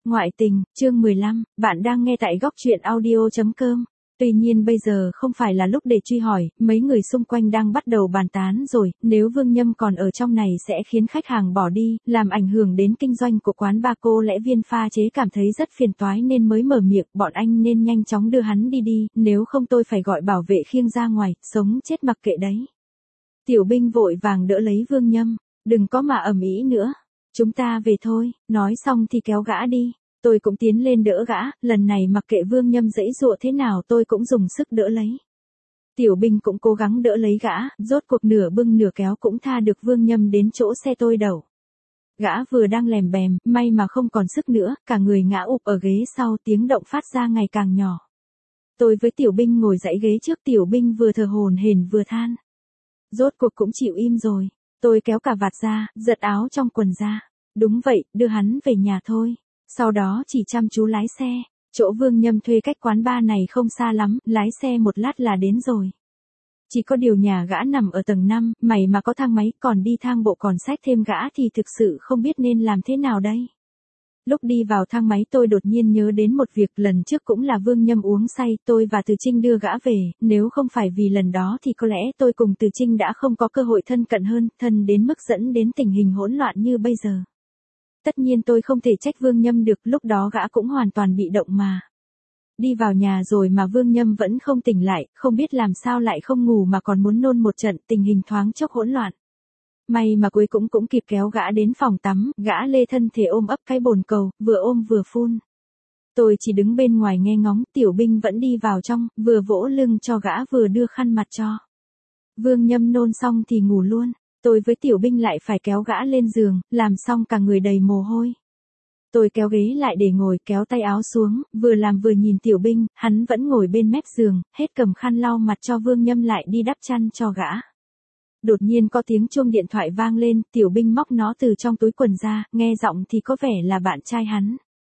Ngoại tình, chương 15, bạn đang nghe tại góc truyện audio.com. Tuy nhiên bây giờ không phải là lúc để truy hỏi, mấy người xung quanh đang bắt đầu bàn tán rồi, nếu Vương Nhâm còn ở trong này sẽ khiến khách hàng bỏ đi, làm ảnh hưởng đến kinh doanh của quán ba. Cô lẽ viên pha chế cảm thấy rất phiền toái nên mới mở miệng, bọn anh nên nhanh chóng đưa hắn đi, nếu không tôi phải gọi bảo vệ khiêng ra ngoài, sống chết mặc kệ đấy. Tiểu Binh vội vàng đỡ lấy Vương Nhâm, đừng có mà ầm ĩ nữa. Chúng ta về thôi, nói xong thì kéo gã đi. Tôi cũng tiến lên đỡ gã, lần này mặc kệ Vương Nhâm giãy giụa thế nào tôi cũng dùng sức đỡ lấy. Tiểu Binh cũng cố gắng đỡ lấy gã, rốt cuộc nửa bưng nửa kéo cũng tha được Vương Nhâm đến chỗ xe tôi đậu. Gã vừa đang lèm bèm, may mà không còn sức nữa, cả người ngã ụp ở ghế sau, tiếng động phát ra ngày càng nhỏ. Tôi với Tiểu Binh ngồi dãy ghế trước, Tiểu Binh vừa thở hổn hển vừa than. Rốt cuộc cũng chịu im rồi. Tôi kéo cà vạt ra, giật áo trong quần ra. Đúng vậy, đưa hắn về nhà thôi. Sau đó chỉ chăm chú lái xe. Chỗ Vương Nhâm thuê cách quán bar này không xa lắm, lái xe một lát là đến rồi. Chỉ có điều nhà gã nằm ở tầng 5, mày mà có thang máy còn đi thang bộ còn xách thêm gã thì thực sự không biết nên làm thế nào đây. Lúc đi vào thang máy tôi đột nhiên nhớ đến một việc, lần trước cũng là Vương Nhâm uống say, tôi và Từ Trinh đưa gã về, nếu không phải vì lần đó thì có lẽ tôi cùng Từ Trinh đã không có cơ hội thân cận hơn, thân đến mức dẫn đến tình hình hỗn loạn như bây giờ. Tất nhiên tôi không thể trách Vương Nhâm được, lúc đó gã cũng hoàn toàn bị động mà. Đi vào nhà rồi mà Vương Nhâm vẫn không tỉnh lại, không biết làm sao lại không ngủ mà còn muốn nôn một trận, tình hình thoáng chốc hỗn loạn. May mà cuối cũng kịp kéo gã đến phòng tắm, gã lê thân thể ôm ấp cái bồn cầu, vừa ôm vừa phun. Tôi chỉ đứng bên ngoài nghe ngóng, Tiểu Binh vẫn đi vào trong, vừa vỗ lưng cho gã vừa đưa khăn mặt cho. Vương Nhâm nôn xong thì ngủ luôn, tôi với Tiểu Binh lại phải kéo gã lên giường, làm xong cả người đầy mồ hôi. Tôi kéo ghế lại để ngồi, kéo tay áo xuống, vừa làm vừa nhìn Tiểu Binh, hắn vẫn ngồi bên mép giường, hết cầm khăn lau mặt cho Vương Nhâm lại đi đắp chăn cho gã. Đột nhiên có tiếng chuông điện thoại vang lên, Tiểu Binh móc nó từ trong túi quần ra, nghe giọng thì có vẻ là bạn trai hắn.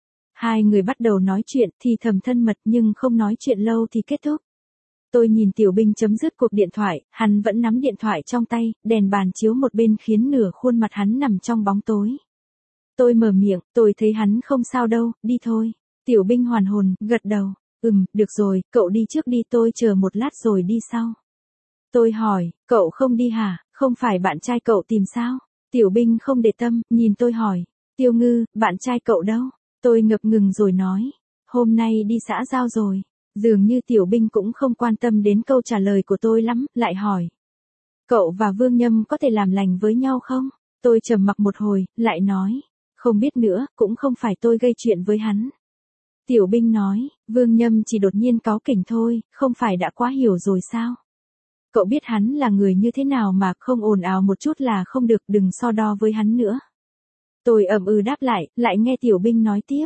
Hai người bắt đầu nói chuyện, thì thầm thân mật nhưng không nói chuyện lâu thì kết thúc. Tôi nhìn Tiểu Binh chấm dứt cuộc điện thoại, hắn vẫn nắm điện thoại trong tay, đèn bàn chiếu một bên khiến nửa khuôn mặt hắn nằm trong bóng tối. Tôi mở miệng, tôi thấy hắn không sao đâu, đi thôi. Tiểu Binh hoàn hồn, gật đầu, được rồi, cậu đi trước đi, tôi chờ một lát rồi đi sau. Tôi hỏi, cậu không đi hả, không phải bạn trai cậu tìm sao? Tiểu Binh không để tâm, nhìn tôi hỏi, Tiêu Ngư, bạn trai cậu đâu? Tôi ngập ngừng rồi nói, hôm nay đi xã giao rồi. Dường như Tiểu Binh cũng không quan tâm đến câu trả lời của tôi lắm, lại hỏi. Cậu và Vương Nhâm có thể làm lành với nhau không? Tôi trầm mặc một hồi, lại nói, không biết nữa, cũng không phải tôi gây chuyện với hắn. Tiểu Binh nói, Vương Nhâm chỉ đột nhiên cáu kỉnh thôi, không phải đã quá hiểu rồi sao? Cậu biết hắn là người như thế nào mà không ồn ào một chút là không được, đừng so đo với hắn nữa. Tôi đáp lại nghe Tiểu Binh nói tiếp.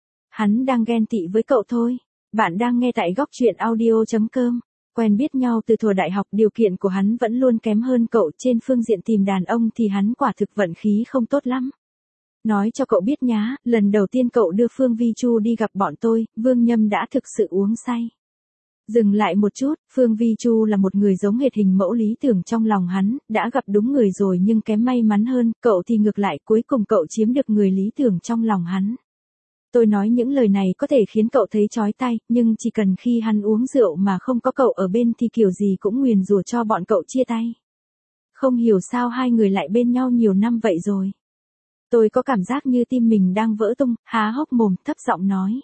Hắn đang ghen tị với cậu thôi. Bạn đang nghe tại góc truyện audio.com. Quen biết nhau từ thuở đại học, điều kiện của hắn vẫn luôn kém hơn cậu, trên phương diện tìm đàn ông thì hắn quả thực vận khí không tốt lắm. Nói cho cậu biết nhá, lần đầu tiên cậu đưa Phương Vi Chu đi gặp bọn tôi, Vương Nhâm đã thực sự uống say. Dừng lại một chút, Phương Vi Chu là một người giống hệt hình mẫu lý tưởng trong lòng hắn, đã gặp đúng người rồi nhưng kém may mắn hơn, cậu thì ngược lại, cuối cùng cậu chiếm được người lý tưởng trong lòng hắn. Tôi nói những lời này có thể khiến cậu thấy chói tai, nhưng chỉ cần khi hắn uống rượu mà không có cậu ở bên thì kiểu gì cũng nguyền rủa cho bọn cậu chia tay. Không hiểu sao hai người lại bên nhau nhiều năm vậy rồi. Tôi có cảm giác như tim mình đang vỡ tung, há hốc mồm, thấp giọng nói.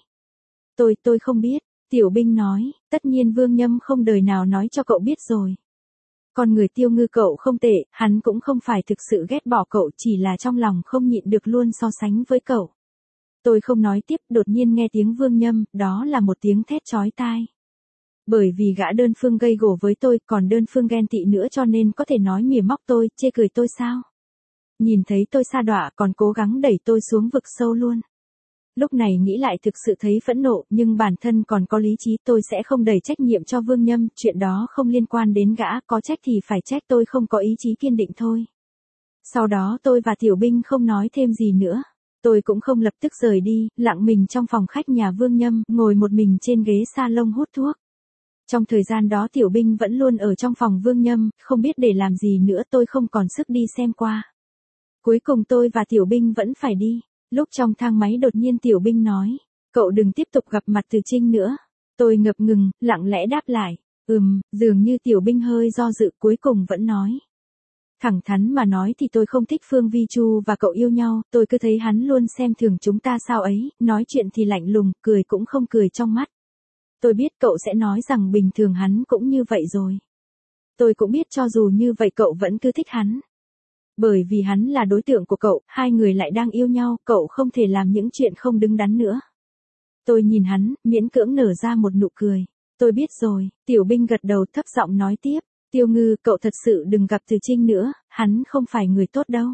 Tôi không biết. Tiểu Binh nói, tất nhiên Vương Nhâm không đời nào nói cho cậu biết rồi. Con người Tiêu Ngư cậu không tệ, hắn cũng không phải thực sự ghét bỏ cậu, chỉ là trong lòng không nhịn được luôn so sánh với cậu. Tôi không nói tiếp, đột nhiên nghe tiếng Vương Nhâm, đó là một tiếng thét chói tai. Bởi vì gã đơn phương gây gổ với tôi, còn đơn phương ghen tị nữa cho nên có thể nói mỉa móc tôi, chê cười tôi sao? Nhìn thấy tôi sa đọa còn cố gắng đẩy tôi xuống vực sâu luôn. Lúc này nghĩ lại thực sự thấy phẫn nộ, nhưng bản thân còn có lý trí, tôi sẽ không đẩy trách nhiệm cho Vương Nhâm, chuyện đó không liên quan đến gã, có trách thì phải trách, tôi không có ý chí kiên định thôi. Sau đó tôi và Tiểu Binh không nói thêm gì nữa. Tôi cũng không lập tức rời đi, lặng mình trong phòng khách nhà Vương Nhâm, ngồi một mình trên ghế salon hút thuốc. Trong thời gian đó Tiểu Binh vẫn luôn ở trong phòng Vương Nhâm, không biết để làm gì nữa, tôi không còn sức đi xem qua. Cuối cùng tôi và Tiểu Binh vẫn phải đi. Lúc trong thang máy đột nhiên Tiểu Binh nói, cậu đừng tiếp tục gặp mặt Từ Trinh nữa. Tôi ngập ngừng, lặng lẽ đáp lại, dường như Tiểu Binh hơi do dự cuối cùng vẫn nói. Thẳng thắn mà nói thì tôi không thích Phương Vi Chu và cậu yêu nhau, tôi cứ thấy hắn luôn xem thường chúng ta sao ấy, nói chuyện thì lạnh lùng, cười cũng không cười trong mắt. Tôi biết cậu sẽ nói rằng bình thường hắn cũng như vậy rồi. Tôi cũng biết cho dù như vậy cậu vẫn cứ thích hắn. Bởi vì hắn là đối tượng của cậu, hai người lại đang yêu nhau, cậu không thể làm những chuyện không đứng đắn nữa. Tôi nhìn hắn, miễn cưỡng nở ra một nụ cười. Tôi biết rồi, Tiểu Binh gật đầu thấp giọng nói tiếp. Tiêu Ngư, cậu thật sự đừng gặp Từ Trinh nữa, hắn không phải người tốt đâu.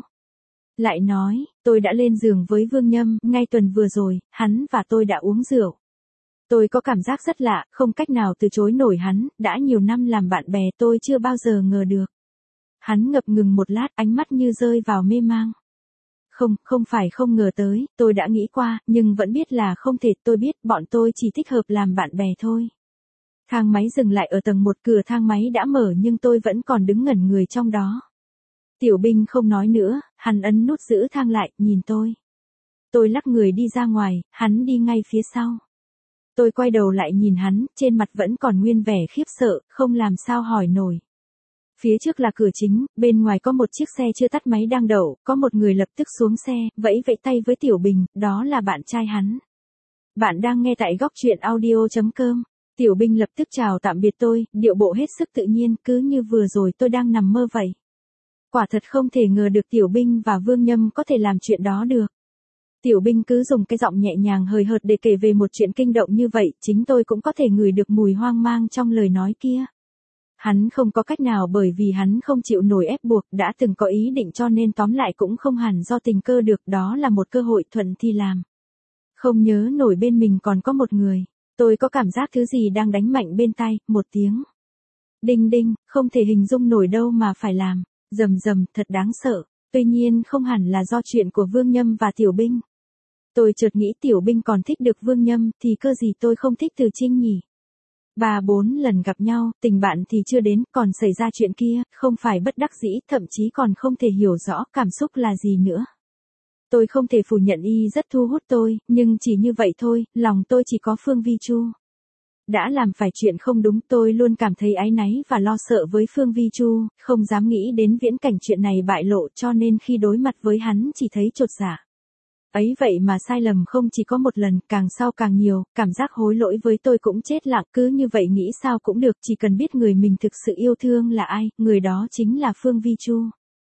Lại nói, tôi đã lên giường với Vương Nhâm, ngay tuần vừa rồi, hắn và tôi đã uống rượu. Tôi có cảm giác rất lạ, không cách nào từ chối nổi hắn, đã nhiều năm làm bạn bè tôi chưa bao giờ ngờ được. Hắn ngập ngừng một lát, ánh mắt như rơi vào mê mang. Không phải không ngờ tới, tôi đã nghĩ qua, nhưng vẫn biết là không thể, tôi biết bọn tôi chỉ thích hợp làm bạn bè thôi. Thang máy dừng lại ở tầng 1, cửa thang máy đã mở nhưng tôi vẫn còn đứng ngẩn người trong đó. Tiểu Binh không nói nữa, hắn ấn nút giữ thang lại, nhìn tôi. Tôi lắc người đi ra ngoài, hắn đi ngay phía sau. Tôi quay đầu lại nhìn hắn, trên mặt vẫn còn nguyên vẻ khiếp sợ, không làm sao hỏi nổi. Phía trước là cửa chính, bên ngoài có một chiếc xe chưa tắt máy đang đậu, có một người lập tức xuống xe, vẫy vẫy tay với Tiểu Bình, đó là bạn trai hắn. Bạn đang nghe tại góc truyện audio.com. Tiểu Binh lập tức chào tạm biệt tôi, điệu bộ hết sức tự nhiên, cứ như vừa rồi tôi đang nằm mơ vậy. Quả thật không thể ngờ được Tiểu Binh và Vương Nhâm có thể làm chuyện đó được. Tiểu Binh cứ dùng cái giọng nhẹ nhàng hời hợt để kể về một chuyện kinh động như vậy, chính tôi cũng có thể ngửi được mùi hoang mang trong lời nói kia. Hắn không có cách nào bởi vì hắn không chịu nổi ép buộc, đã từng có ý định cho nên tóm lại cũng không hẳn do tình cơ được, đó là một cơ hội thuận thì làm. Không nhớ nổi bên mình còn có một người. Tôi có cảm giác thứ gì đang đánh mạnh bên tai, một tiếng. Đinh đinh, không thể hình dung nổi đâu mà phải làm. Rầm rầm, thật đáng sợ. Tuy nhiên không hẳn là do chuyện của Vương Nhâm và Tiểu Binh. Tôi chợt nghĩ Tiểu Binh còn thích được Vương Nhâm, thì cơ gì tôi không thích Từ Trinh nhỉ? 3-4 lần gặp nhau, tình bạn thì chưa đến, còn xảy ra chuyện kia, không phải bất đắc dĩ, thậm chí còn không thể hiểu rõ cảm xúc là gì nữa. Tôi không thể phủ nhận y rất thu hút tôi, nhưng chỉ như vậy thôi, lòng tôi chỉ có Phương Vi Chu. Đã làm phải chuyện không đúng, tôi luôn cảm thấy áy náy và lo sợ với Phương Vi Chu, không dám nghĩ đến viễn cảnh chuyện này bại lộ, cho nên khi đối mặt với hắn chỉ thấy chột dạ. Ấy vậy mà sai lầm không chỉ có một lần, càng sau càng nhiều, cảm giác hối lỗi với tôi cũng chết lặng, cứ như vậy nghĩ sao cũng được, chỉ cần biết người mình thực sự yêu thương là ai, người đó chính là Phương Vi Chu.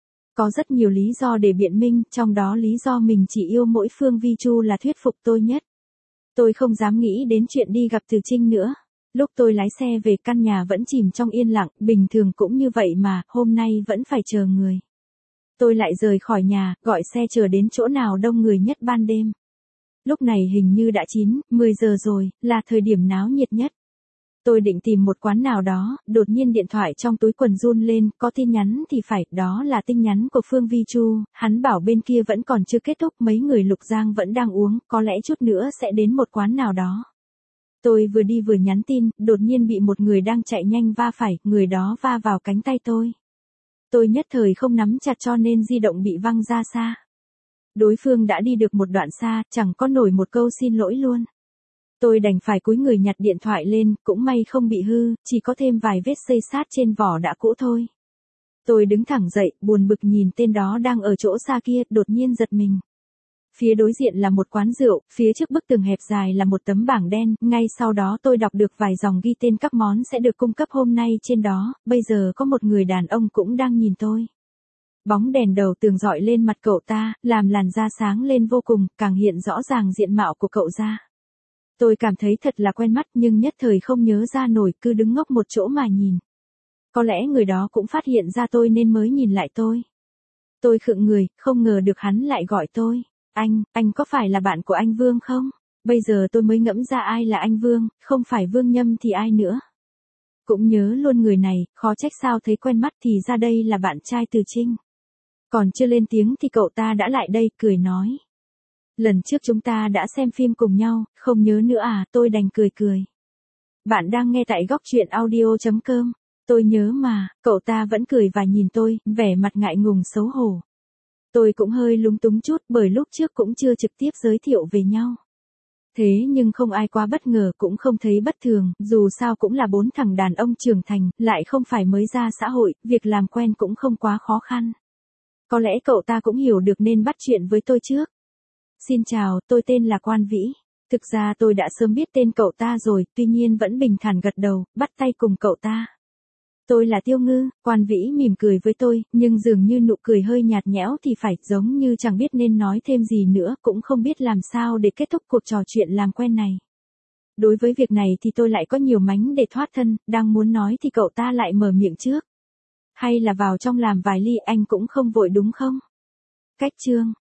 Có rất nhiều lý do để biện minh, trong đó lý do mình chỉ yêu mỗi Phương Vi Chu là thuyết phục tôi nhất. Tôi không dám nghĩ đến chuyện đi gặp Từ Trinh nữa. Lúc tôi lái xe về căn nhà vẫn chìm trong yên lặng, bình thường cũng như vậy mà, hôm nay vẫn phải chờ người. Tôi lại rời khỏi nhà, gọi xe chờ đến chỗ nào đông người nhất ban đêm. Lúc này hình như đã 9-10 giờ rồi, là thời điểm náo nhiệt nhất. Tôi định tìm một quán nào đó, đột nhiên điện thoại trong túi quần run lên, có tin nhắn thì phải, đó là tin nhắn của Phương Vi Chu, hắn bảo bên kia vẫn còn chưa kết thúc, mấy người Lục Giang vẫn đang uống, có lẽ chút nữa sẽ đến một quán nào đó. Tôi vừa đi vừa nhắn tin, đột nhiên bị một người đang chạy nhanh va phải, người đó va vào cánh tay tôi. Tôi nhất thời không nắm chặt cho nên di động bị văng ra xa. Đối phương đã đi được một đoạn xa, chẳng có nổi một câu xin lỗi luôn. Tôi đành phải cúi người nhặt điện thoại lên, cũng may không bị hư, chỉ có thêm vài vết xây sát trên vỏ đã cũ thôi. Tôi đứng thẳng dậy, buồn bực nhìn tên đó đang ở chỗ xa kia, đột nhiên giật mình. Phía đối diện là một quán rượu, phía trước bức tường hẹp dài là một tấm bảng đen, ngay sau đó tôi đọc được vài dòng ghi tên các món sẽ được cung cấp hôm nay trên đó, bây giờ có một người đàn ông cũng đang nhìn tôi. Bóng đèn đầu tường dọi lên mặt cậu ta, làm làn da sáng lên vô cùng, càng hiện rõ ràng diện mạo của cậu ra. Tôi cảm thấy thật là quen mắt nhưng nhất thời không nhớ ra nổi, cứ đứng ngốc một chỗ mà nhìn. Có lẽ người đó cũng phát hiện ra tôi nên mới nhìn lại tôi. Tôi khựng người, không ngờ được hắn lại gọi tôi. Anh có phải là bạn của anh Vương không? Bây giờ tôi mới ngẫm ra ai là anh Vương, không phải Vương Nhâm thì ai nữa. Cũng nhớ luôn người này, khó trách sao thấy quen mắt thì ra đây là bạn trai Từ Trinh. Còn chưa lên tiếng thì cậu ta đã lại đây, cười nói. Lần trước chúng ta đã xem phim cùng nhau, không nhớ nữa à, tôi đành cười. Bạn đang nghe tại góc truyện audio.com. Tôi nhớ mà, cậu ta vẫn cười và nhìn tôi, vẻ mặt ngại ngùng xấu hổ. Tôi cũng hơi lúng túng chút bởi lúc trước cũng chưa trực tiếp giới thiệu về nhau. Thế nhưng không ai quá bất ngờ cũng không thấy bất thường, dù sao cũng là 4 thằng đàn ông trưởng thành, lại không phải mới ra xã hội, việc làm quen cũng không quá khó khăn. Có lẽ cậu ta cũng hiểu được nên bắt chuyện với tôi trước. Xin chào, tôi tên là Quan Vĩ. Thực ra tôi đã sớm biết tên cậu ta rồi, tuy nhiên vẫn bình thản gật đầu, bắt tay cùng cậu ta. Tôi là Tiêu Ngư, Quan Vĩ mỉm cười với tôi, nhưng dường như nụ cười hơi nhạt nhẽo thì phải, giống như chẳng biết nên nói thêm gì nữa, cũng không biết làm sao để kết thúc cuộc trò chuyện làm quen này. Đối với việc này thì tôi lại có nhiều mánh để thoát thân, đang muốn nói thì cậu ta lại mở miệng trước. Hay là vào trong làm vài ly, anh cũng không vội đúng không? Cách chương